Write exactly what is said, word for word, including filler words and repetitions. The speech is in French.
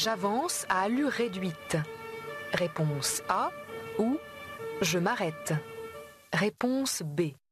J'avance à allure réduite. Réponse A ou je m'arrête. Réponse B.